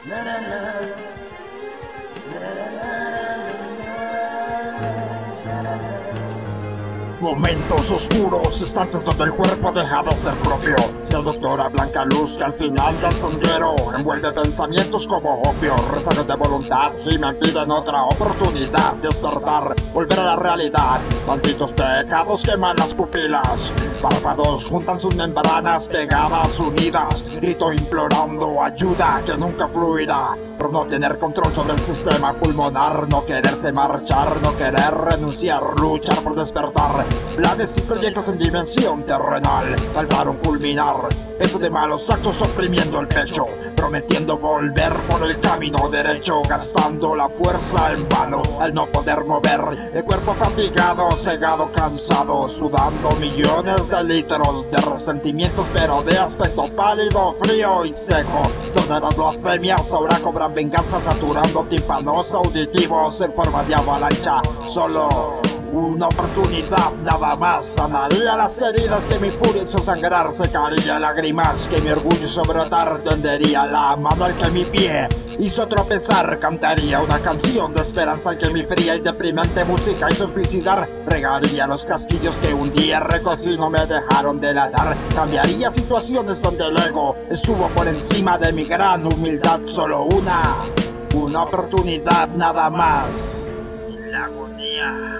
Momentos oscuros, instantes donde el cuerpo deja de ser propio. Seductora blanca luz que al final del sendero envuelve pensamientos como opio, rezagos de voluntad y me impiden otra oportunidad. Despertar, volver a la realidad. Malditos pecados queman las pupilas. Párpados juntan sus membranas pegadas, unidas. Grito implorando ayuda que nunca fluirá. Por no tener control sobre el sistema pulmonar, no quererse marchar, no querer renunciar, luchar por despertar. Planes y proyectos en dimensión terrenal faltaron culminar. Eso de malos actos oprimiendo el pecho, prometiendo volver por el camino derecho, gastando la fuerza en vano al no poder mover el cuerpo fatigado, cegado, cansado, sudando millones de litros de resentimientos, pero de aspecto pálido, frío y seco, donde las blasfemias ahora cobran venganza, saturando tímpanos auditivos en forma de avalancha. Solo una oportunidad nada más sanaría las heridas que mi furia hizo sangrar, secaría lágrimas que mi orgullo hizo brotar, tendería la mano al que mi pie hizo tropezar, cantaría una canción de esperanza que mi fría y deprimente música hizo suicidar, regaría los casquillos que un día recogí y no me dejaron de ladrar, cambiaría situaciones donde el ego estuvo por encima de mi gran humildad, solo una oportunidad nada más. La agonía.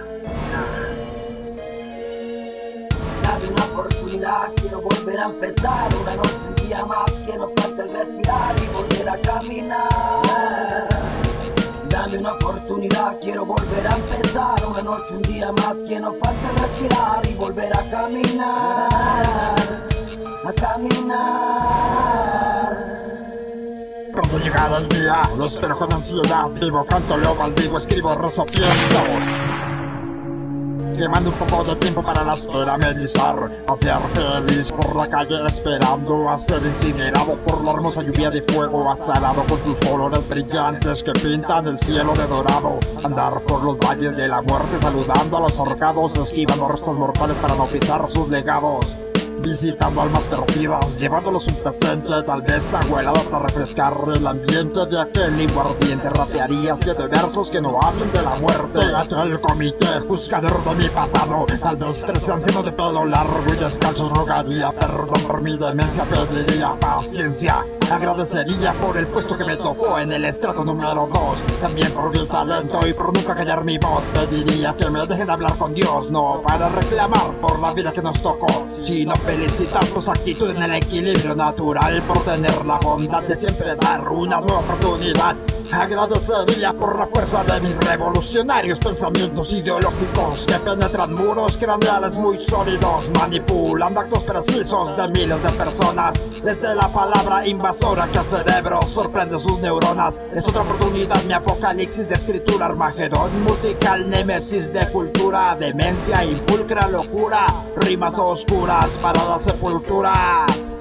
Dame una oportunidad, quiero volver a empezar. Una noche, un día más, que no falte el respirar y volver a caminar. Dame una oportunidad, quiero volver a empezar. Una noche, un día más, que no falte el respirar y volver a caminar. A caminar. Pronto llegará el día, lo espero con ansiedad. Vivo, canto, leo, maldigo, escribo, rezo, pienso. Quemando un poco de tiempo para la espera amenizar, a ser feliz por la calle esperando a ser incinerado por la hermosa lluvia de fuego azarado con sus colores brillantes que pintan el cielo de dorado. Andar por los valles de la muerte saludando a los ahorcados, esquivando restos mortales para no pisar sus legados. Visitando almas perdidas, llevándolos un presente, tal vez abuelado para refrescar el ambiente de aquel limbo ardiente. Rapearía 7 versos que no hablen de la muerte. Aquel comité buscador de mi pasado, tal vez 13 ancianos de pelo largo y descalzos rogaría perdón por mi demencia, pediría paciencia. Agradecería por el puesto que me tocó en el estrato número 2, también por mi talento y por nunca callar mi voz. Pediría que me dejen hablar con Dios, no para reclamar por la vida que nos tocó, sino felicitar tus actitudes en el equilibrio natural, por tener la bondad de siempre dar una nueva oportunidad. Agradecería por la fuerza de mis revolucionarios pensamientos ideológicos que penetran muros craneales muy sólidos, manipulando actos precisos de miles de personas. Desde la palabra invasora que al cerebro sorprende sus neuronas, es otra oportunidad mi apocalipsis de escritura, Armagedón musical, némesis de cultura, demencia, impulcra, locura, rimas oscuras para las sepulturas.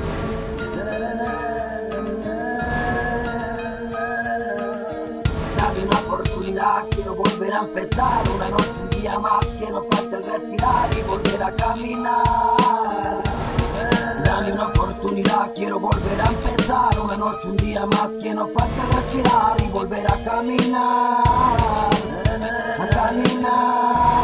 Dame una oportunidad, quiero volver a empezar. Una noche, un día más, que no falte el respirar y volver a caminar. Dame una oportunidad, quiero volver a empezar. Una noche, un día más, que no falte el respirar y volver a caminar. A caminar.